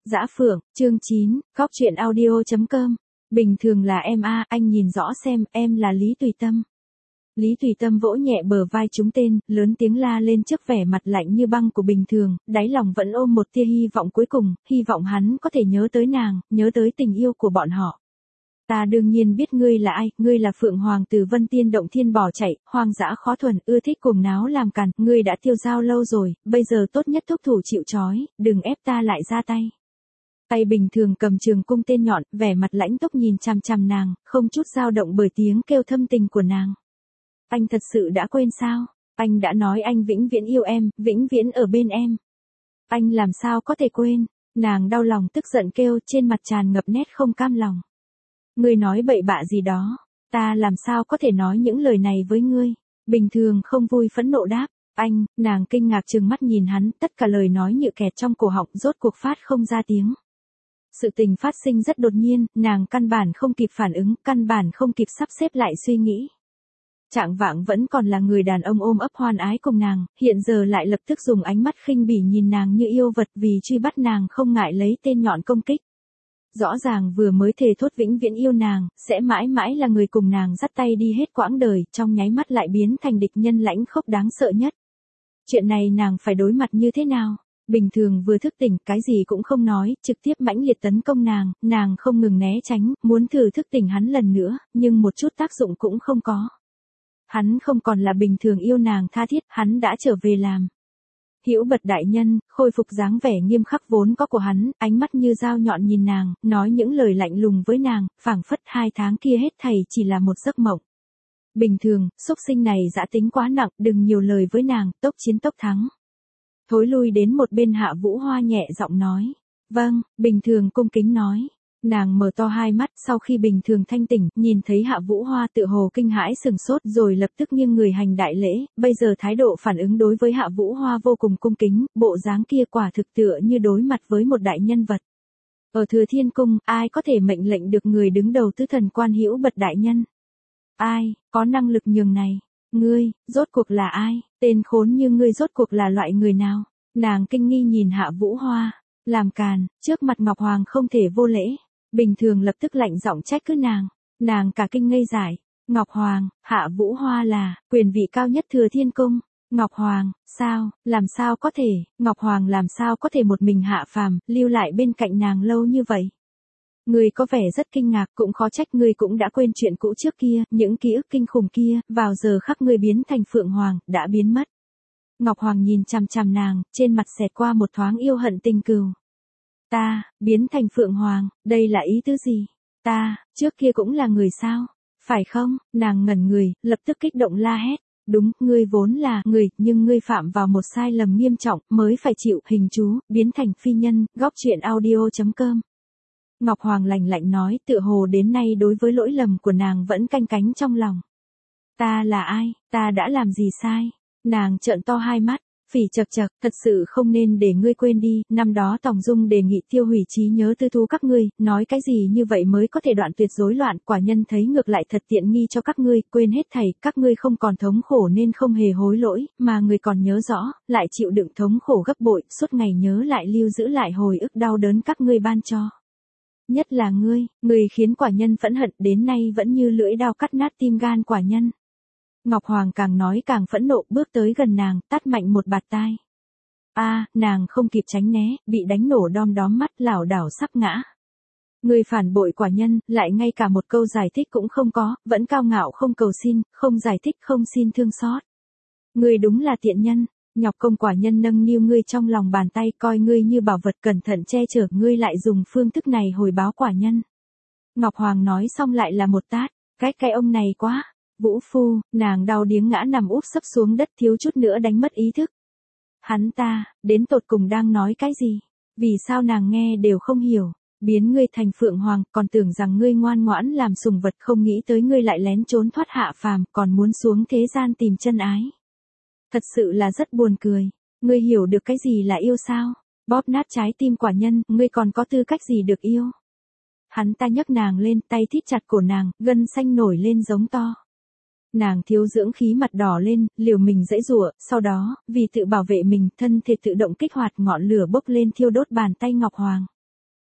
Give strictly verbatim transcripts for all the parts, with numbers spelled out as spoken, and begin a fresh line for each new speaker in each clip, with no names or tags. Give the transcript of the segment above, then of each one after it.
Dã Phượng, chương chín, Góc truyện audio chấm com. Bình thường là em a, anh nhìn rõ xem, em là Lý Tùy Tâm. Lý Tùy Tâm vỗ nhẹ bờ vai chúng tên, lớn tiếng la lên trước vẻ mặt lạnh như băng của Bình Thường, đáy lòng vẫn ôm một tia hy vọng cuối cùng, hy vọng hắn có thể nhớ tới nàng, nhớ tới tình yêu của bọn họ. Ta đương nhiên biết ngươi là ai, ngươi là Phượng Hoàng từ Vân Tiên Động Thiên bỏ chạy, hoang dã khó thuần, ưa thích cuồng náo làm càn, ngươi đã tiêu dao lâu rồi, bây giờ tốt nhất thúc thủ chịu trói, đừng ép ta lại ra tay. Tay Bình Thường cầm trường cung tên nhọn, vẻ mặt lãnh túc nhìn chằm chằm nàng, không chút dao động bởi tiếng kêu thâm tình của nàng. Anh thật sự đã quên sao? Anh đã nói anh vĩnh viễn yêu em, vĩnh viễn ở bên em. Anh làm sao có thể quên? Nàng đau lòng tức giận kêu, trên mặt tràn ngập nét không cam lòng. Ngươi nói bậy bạ gì đó, ta làm sao có thể nói những lời này với ngươi? Bình Thường không vui phẫn nộ đáp, anh, nàng kinh ngạc trừng mắt nhìn hắn, tất cả lời nói như kẹt trong cổ họng, rốt cuộc phát không ra tiếng. Sự tình phát sinh rất đột nhiên, nàng căn bản không kịp phản ứng, căn bản không kịp sắp xếp lại suy nghĩ. Trạng vạng vẫn còn là người đàn ông ôm ấp hoan ái cùng nàng, hiện giờ lại lập tức dùng ánh mắt khinh bỉ nhìn nàng như yêu vật vì truy bắt nàng không ngại lấy tên nhọn công kích. Rõ ràng vừa mới thề thốt vĩnh viễn yêu nàng, sẽ mãi mãi là người cùng nàng dắt tay đi hết quãng đời, trong nháy mắt lại biến thành địch nhân lãnh khốc đáng sợ nhất. Chuyện này nàng phải đối mặt như thế nào? Bình Thường vừa thức tỉnh, cái gì cũng không nói, trực tiếp mãnh liệt tấn công nàng, nàng không ngừng né tránh, muốn thử thức tỉnh hắn lần nữa, nhưng một chút tác dụng cũng không có. Hắn không còn là Bình Thường yêu nàng tha thiết, hắn đã trở về làm Hữu Bật đại nhân, khôi phục dáng vẻ nghiêm khắc vốn có của hắn, ánh mắt như dao nhọn nhìn nàng, nói những lời lạnh lùng với nàng, phảng phất hai tháng kia hết thảy chỉ là một giấc mộng. Bình Thường, xúc sinh này dã tính quá nặng, đừng nhiều lời với nàng, tốc chiến tốc thắng. Thối lui đến một bên Hạ Vũ Hoa nhẹ giọng nói. Vâng, Bình Thường cung kính nói. Nàng mở to hai mắt, sau khi Bình Thường thanh tỉnh, nhìn thấy Hạ Vũ Hoa tự hồ kinh hãi sừng sốt rồi lập tức nghiêng người hành đại lễ, bây giờ thái độ phản ứng đối với Hạ Vũ Hoa vô cùng cung kính, bộ dáng kia quả thực tựa như đối mặt với một đại nhân vật. Ở Thừa Thiên Cung, ai có thể mệnh lệnh được người đứng đầu tứ thần quan Hữu Bật đại nhân? Ai, có năng lực nhường này? Ngươi, rốt cuộc là ai? Tên khốn như ngươi rốt cuộc là loại người nào? Nàng kinh nghi nhìn Hạ Vũ Hoa, làm càn, trước mặt Ngọc Hoàng không thể vô lễ. Bình Thường lập tức lạnh giọng trách cứ nàng, nàng cả kinh ngây dại. Ngọc Hoàng, Hạ Vũ Hoa là quyền vị cao nhất Thừa Thiên Cung. Ngọc Hoàng, sao, làm sao có thể, Ngọc Hoàng làm sao có thể một mình hạ phàm, lưu lại bên cạnh nàng lâu như vậy? Ngươi có vẻ rất kinh ngạc, cũng khó trách ngươi cũng đã quên chuyện cũ trước kia, những ký ức kinh khủng kia, vào giờ khắc ngươi biến thành Phượng Hoàng, đã biến mất. Ngọc Hoàng nhìn chằm chằm nàng, trên mặt xẹt qua một thoáng yêu hận tình cừu. Ta, biến thành Phượng Hoàng, đây là ý tứ gì? Ta, trước kia cũng là người sao? Phải không? Nàng ngẩn người, lập tức kích động la hét. Đúng, ngươi vốn là người, nhưng ngươi phạm vào một sai lầm nghiêm trọng, mới phải chịu hình chú, biến thành phi nhân, góc truyện audio chấm com. Ngọc Hoàng lạnh lạnh nói, tựa hồ đến nay đối với lỗi lầm của nàng vẫn canh cánh trong lòng. Ta là ai? Ta đã làm gì sai? Nàng trợn to hai mắt, phỉ chật chật, thật sự không nên để ngươi quên đi, năm đó Tòng Dung đề nghị tiêu hủy trí nhớ tư thú các ngươi, nói cái gì như vậy mới có thể đoạn tuyệt rối loạn, quả nhân thấy ngược lại thật tiện nghi cho các ngươi, quên hết thảy, các ngươi không còn thống khổ nên không hề hối lỗi, mà người còn nhớ rõ, lại chịu đựng thống khổ gấp bội, suốt ngày nhớ lại lưu giữ lại hồi ức đau đớn các ngươi ban cho. Nhất là ngươi, ngươi khiến quả nhân phẫn hận đến nay vẫn như lưỡi dao cắt nát tim gan quả nhân. Ngọc Hoàng càng nói càng phẫn nộ, bước tới gần nàng, tát mạnh một bạt tai. A, à, nàng không kịp tránh né, bị đánh nổ đom đóm mắt, lảo đảo sắp ngã. Ngươi phản bội quả nhân, lại ngay cả một câu giải thích cũng không có, vẫn cao ngạo không cầu xin, không giải thích không xin thương xót. Ngươi đúng là tiện nhân. Nhọc công quả nhân nâng niu ngươi trong lòng bàn tay, coi ngươi như bảo vật cẩn thận che chở, ngươi lại dùng phương thức này hồi báo quả nhân. Ngọc Hoàng nói xong lại là một tát, cái cái ông này quá. Vũ phu, nàng đau điếng ngã nằm úp sấp xuống đất, thiếu chút nữa đánh mất ý thức. Hắn ta, đến tột cùng đang nói cái gì? Vì sao nàng nghe đều không hiểu? Biến ngươi thành Phượng Hoàng, còn tưởng rằng ngươi ngoan ngoãn làm sùng vật, không nghĩ tới ngươi lại lén trốn thoát hạ phàm, còn muốn xuống thế gian tìm chân ái. Thật sự là rất buồn cười. Ngươi hiểu được cái gì là yêu sao? Bóp nát trái tim quả nhân, ngươi còn có tư cách gì được yêu? Hắn ta nhấc nàng lên, tay thít chặt cổ nàng, gân xanh nổi lên giống to. Nàng thiếu dưỡng khí mặt đỏ lên, liều mình giãy giụa, sau đó, vì tự bảo vệ mình, thân thể tự động kích hoạt ngọn lửa bốc lên thiêu đốt bàn tay Ngọc Hoàng.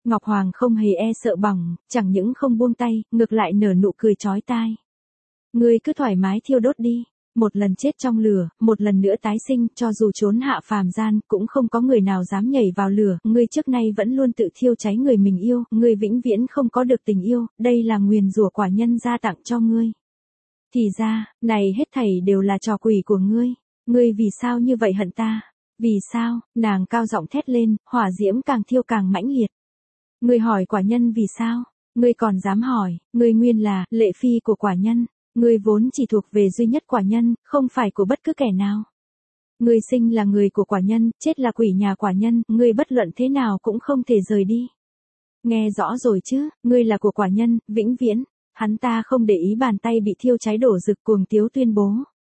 Ngọc Hoàng không hề e sợ bỏng, chẳng những không buông tay, ngược lại nở nụ cười chói tai. Ngươi cứ thoải mái thiêu đốt đi, một lần chết trong lửa, một lần nữa tái sinh, cho dù trốn hạ phàm gian, cũng không có người nào dám nhảy vào lửa, ngươi trước nay vẫn luôn tự thiêu cháy người mình yêu, ngươi vĩnh viễn không có được tình yêu, đây là nguyền rủa quả nhân gia tặng cho ngươi. Thì ra, này hết thảy đều là trò quỷ của ngươi, ngươi vì sao như vậy hận ta? Vì sao? Nàng cao giọng thét lên, hỏa diễm càng thiêu càng mãnh liệt. Ngươi hỏi quả nhân vì sao? Ngươi còn dám hỏi, ngươi nguyên là lệ phi của quả nhân, ngươi vốn chỉ thuộc về duy nhất quả nhân, không phải của bất cứ kẻ nào. Ngươi sinh là người của quả nhân, chết là quỷ nhà quả nhân, ngươi bất luận thế nào cũng không thể rời đi. Nghe rõ rồi chứ, ngươi là của quả nhân, vĩnh viễn. Hắn ta không để ý bàn tay bị thiêu cháy đổ rực, cuồng tiếu tuyên bố.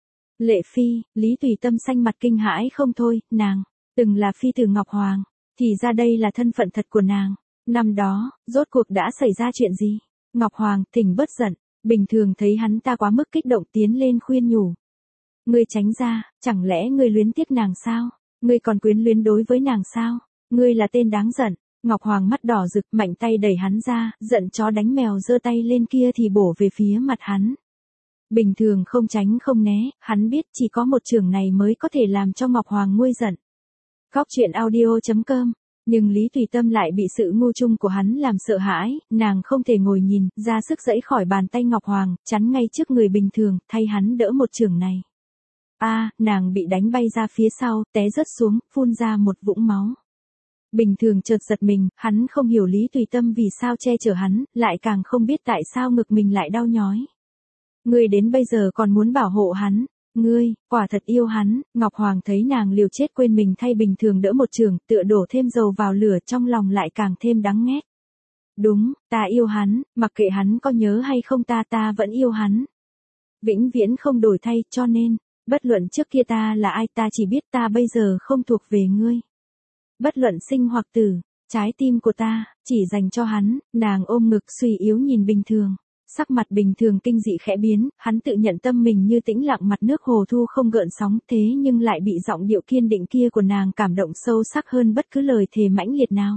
Lệ phi, Lý Tùy Tâm xanh mặt kinh hãi không thôi, nàng từng là phi tử Ngọc Hoàng, thì ra đây là thân phận thật của nàng. Năm đó, rốt cuộc đã xảy ra chuyện gì? Ngọc Hoàng, thỉnh bớt giận, bình thường thấy hắn ta quá mức kích động tiến lên khuyên nhủ. Ngươi tránh ra, chẳng lẽ ngươi luyến tiếc nàng sao? Ngươi còn quyến luyến đối với nàng sao? Ngươi là tên đáng giận. Ngọc Hoàng mắt đỏ rực, mạnh tay đẩy hắn ra, giận chó đánh mèo giơ tay lên kia thì bổ về phía mặt hắn. Bình thường không tránh không né, hắn biết chỉ có một trường này mới có thể làm cho Ngọc Hoàng nguôi giận. Góc truyện audio chấm com. Nhưng Lý Tùy Tâm lại bị sự ngu chung của hắn làm sợ hãi, nàng không thể ngồi nhìn, ra sức giãy khỏi bàn tay Ngọc Hoàng, chắn ngay trước người bình thường, thay hắn đỡ một trường này. A, à, nàng bị đánh bay ra phía sau, té rớt xuống, phun ra một vũng máu. Bình thường chợt giật mình, hắn không hiểu Lý Tùy Tâm vì sao che chở hắn, lại càng không biết tại sao ngực mình lại đau nhói. Ngươi đến bây giờ còn muốn bảo hộ hắn, ngươi, quả thật yêu hắn. Ngọc Hoàng thấy nàng liều chết quên mình thay bình thường đỡ một trường, tựa đổ thêm dầu vào lửa, trong lòng lại càng thêm đắng nghét. Đúng, ta yêu hắn, mặc kệ hắn có nhớ hay không ta ta vẫn yêu hắn. Vĩnh viễn không đổi thay, cho nên, bất luận trước kia ta là ai ta chỉ biết ta bây giờ không thuộc về ngươi. Bất luận sinh hoặc tử, trái tim của ta, chỉ dành cho hắn. Nàng ôm ngực suy yếu nhìn bình thường. Sắc mặt bình thường kinh dị khẽ biến, hắn tự nhận tâm mình như tĩnh lặng mặt nước hồ thu không gợn sóng, thế nhưng lại bị giọng điệu kiên định kia của nàng cảm động sâu sắc hơn bất cứ lời thề mãnh liệt nào.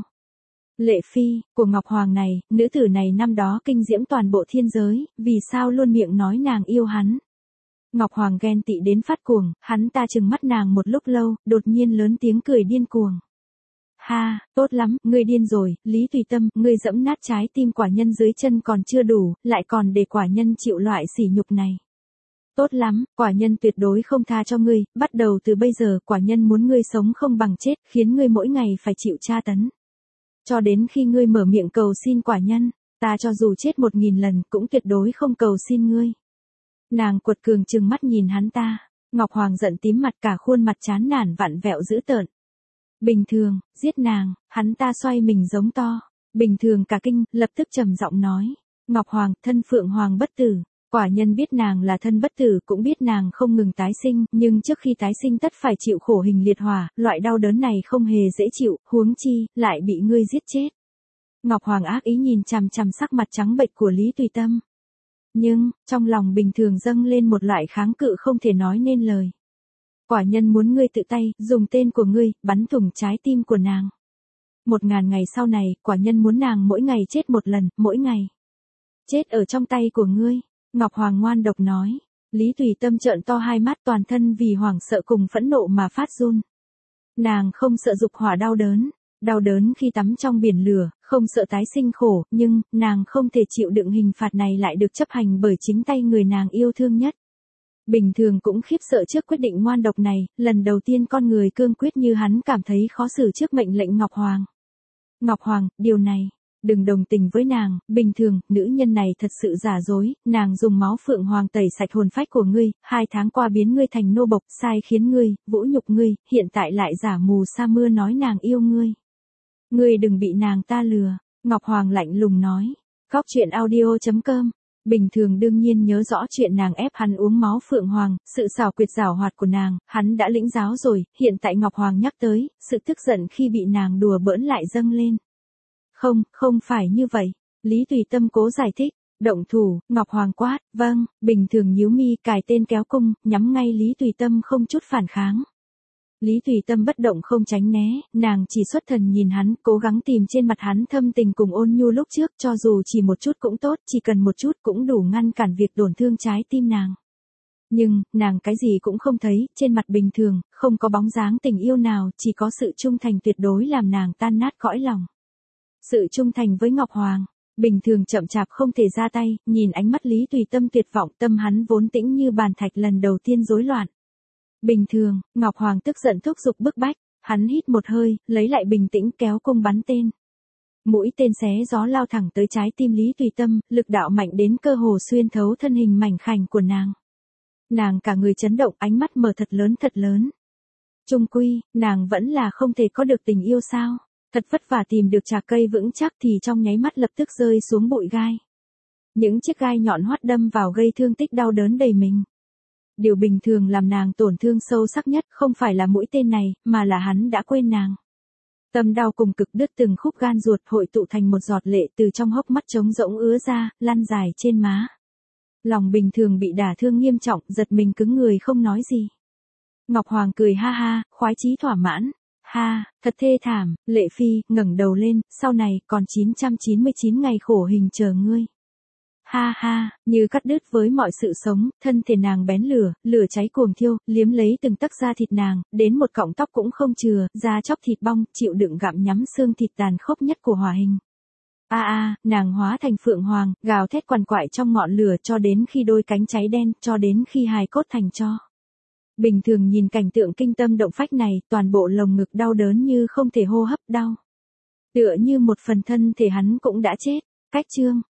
Lệ phi, của Ngọc Hoàng này, nữ tử này năm đó kinh diễm toàn bộ thiên giới, vì sao luôn miệng nói nàng yêu hắn. Ngọc Hoàng ghen tị đến phát cuồng, hắn ta trừng mắt nàng một lúc lâu, đột nhiên lớn tiếng cười điên cuồng. Ha, tốt lắm, ngươi điên rồi, Lý Tùy Tâm, ngươi dẫm nát trái tim quả nhân dưới chân còn chưa đủ, lại còn để quả nhân chịu loại sỉ nhục này. Tốt lắm, quả nhân tuyệt đối không tha cho ngươi, bắt đầu từ bây giờ, quả nhân muốn ngươi sống không bằng chết, khiến ngươi mỗi ngày phải chịu tra tấn. Cho đến khi ngươi mở miệng cầu xin quả nhân, ta cho dù chết một nghìn lần cũng tuyệt đối không cầu xin ngươi. Nàng quật cường trừng mắt nhìn hắn ta, Ngọc Hoàng giận tím mặt cả khuôn mặt chán nản vặn vẹo dữ tợn. Bình thường, giết nàng, hắn ta xoay mình giống to. Bình thường cả kinh, lập tức trầm giọng nói. Ngọc Hoàng, thân Phượng Hoàng bất tử. Quả nhân biết nàng là thân bất tử, cũng biết nàng không ngừng tái sinh, nhưng trước khi tái sinh tất phải chịu khổ hình liệt hỏa, loại đau đớn này không hề dễ chịu, huống chi, lại bị ngươi giết chết. Ngọc Hoàng ác ý nhìn chằm chằm sắc mặt trắng bệch của Lý Tùy Tâm. Nhưng, trong lòng bình thường dâng lên một loại kháng cự không thể nói nên lời. Quả nhân muốn ngươi tự tay, dùng tên của ngươi, bắn thủng trái tim của nàng. Một ngàn ngày sau này, quả nhân muốn nàng mỗi ngày chết một lần, mỗi ngày. Chết ở trong tay của ngươi. Ngọc Hoàng ngoan độc nói. Lý Tùy Tâm trợn to hai mắt toàn thân vì hoảng sợ cùng phẫn nộ mà phát run. Nàng không sợ dục hỏa đau đớn. Đau đớn khi tắm trong biển lửa, không sợ tái sinh khổ, nhưng, nàng không thể chịu đựng hình phạt này lại được chấp hành bởi chính tay người nàng yêu thương nhất. Bình thường cũng khiếp sợ trước quyết định ngoan độc này, lần đầu tiên con người cương quyết như hắn cảm thấy khó xử trước mệnh lệnh Ngọc Hoàng. Ngọc Hoàng, điều này, đừng đồng tình với nàng, bình thường, nữ nhân này thật sự giả dối, nàng dùng máu Phượng Hoàng tẩy sạch hồn phách của ngươi, hai tháng qua biến ngươi thành nô bộc, sai khiến ngươi, vũ nhục ngươi, hiện tại lại giả mù sa mưa nói nàng yêu ngươi. Ngươi đừng bị nàng ta lừa, Ngọc Hoàng lạnh lùng nói. Góc truyện audio chấm com. Bình thường đương nhiên nhớ rõ chuyện nàng ép hắn uống máu Phượng Hoàng, sự xảo quyệt giảo hoạt của nàng, hắn đã lĩnh giáo rồi, hiện tại Ngọc Hoàng nhắc tới, sự tức giận khi bị nàng đùa bỡn lại dâng lên. Không, không phải như vậy, Lý Tùy Tâm cố giải thích, động thủ, Ngọc Hoàng quát, vâng, bình thường nhíu mi cài tên kéo cung, nhắm ngay Lý Tùy Tâm không chút phản kháng. Lý Tùy Tâm bất động không tránh né, nàng chỉ xuất thần nhìn hắn, cố gắng tìm trên mặt hắn thâm tình cùng ôn nhu lúc trước, cho dù chỉ một chút cũng tốt, chỉ cần một chút cũng đủ ngăn cản việc tổn thương trái tim nàng. Nhưng, nàng cái gì cũng không thấy, trên mặt bình thường, không có bóng dáng tình yêu nào, chỉ có sự trung thành tuyệt đối làm nàng tan nát cõi lòng. Sự trung thành với Ngọc Hoàng, bình thường chậm chạp không thể ra tay, nhìn ánh mắt Lý Tùy Tâm tuyệt vọng, tâm hắn vốn tĩnh như bàn thạch lần đầu tiên rối loạn. Bình thường, Ngọc Hoàng tức giận thúc giục bức bách, hắn hít một hơi, lấy lại bình tĩnh kéo cung bắn tên. Mũi tên xé gió lao thẳng tới trái tim Lý Tùy Tâm, lực đạo mạnh đến cơ hồ xuyên thấu thân hình mảnh khảnh của nàng. Nàng cả người chấn động, ánh mắt mở thật lớn thật lớn. Chung quy, nàng vẫn là không thể có được tình yêu sao? Thật vất vả tìm được trà cây vững chắc thì trong nháy mắt lập tức rơi xuống bụi gai. Những chiếc gai nhọn hoắt đâm vào gây thương tích đau đớn đầy mình. Điều bình thường làm nàng tổn thương sâu sắc nhất không phải là mũi tên này, mà là hắn đã quên nàng. Tâm đau cùng cực đứt từng khúc gan ruột hội tụ thành một giọt lệ từ trong hốc mắt trống rỗng ứa ra, lăn dài trên má. Lòng bình thường bị đả thương nghiêm trọng, giật mình cứng người không nói gì. Ngọc Hoàng cười ha ha, khoái chí thỏa mãn. Ha, thật thê thảm, Lệ Phi, ngẩng đầu lên, sau này còn chín trăm chín mươi chín ngày khổ hình chờ ngươi. Ha ha, như cắt đứt với mọi sự sống, thân thể nàng bén lửa, lửa cháy cuồng thiêu, liếm lấy từng tấc da thịt nàng, đến một cọng tóc cũng không chừa, da chóc thịt bong, chịu đựng gặm nhắm xương thịt tàn khốc nhất của hỏa hình. A a, nàng hóa thành phượng hoàng, gào thét quằn quại trong ngọn lửa cho đến khi đôi cánh cháy đen, cho đến khi hài cốt thành tro. Bình thường nhìn cảnh tượng kinh tâm động phách này, toàn bộ lồng ngực đau đớn như không thể hô hấp đau. Tựa như một phần thân thể hắn cũng đã chết. Cách chương